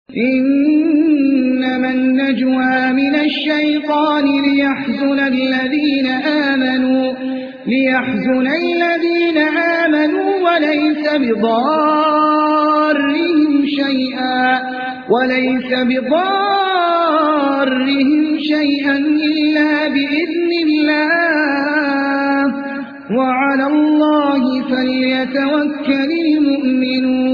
इन्नमा नज्वा मिनश्शैतानि लियहज़ुन الذीन आमनू वलैस बिضार्रिहिम शैअन इल्ला बिइज़्निल्लाह वअलल्लाहि फल्यतवक्कलिल मुअ्मिनून।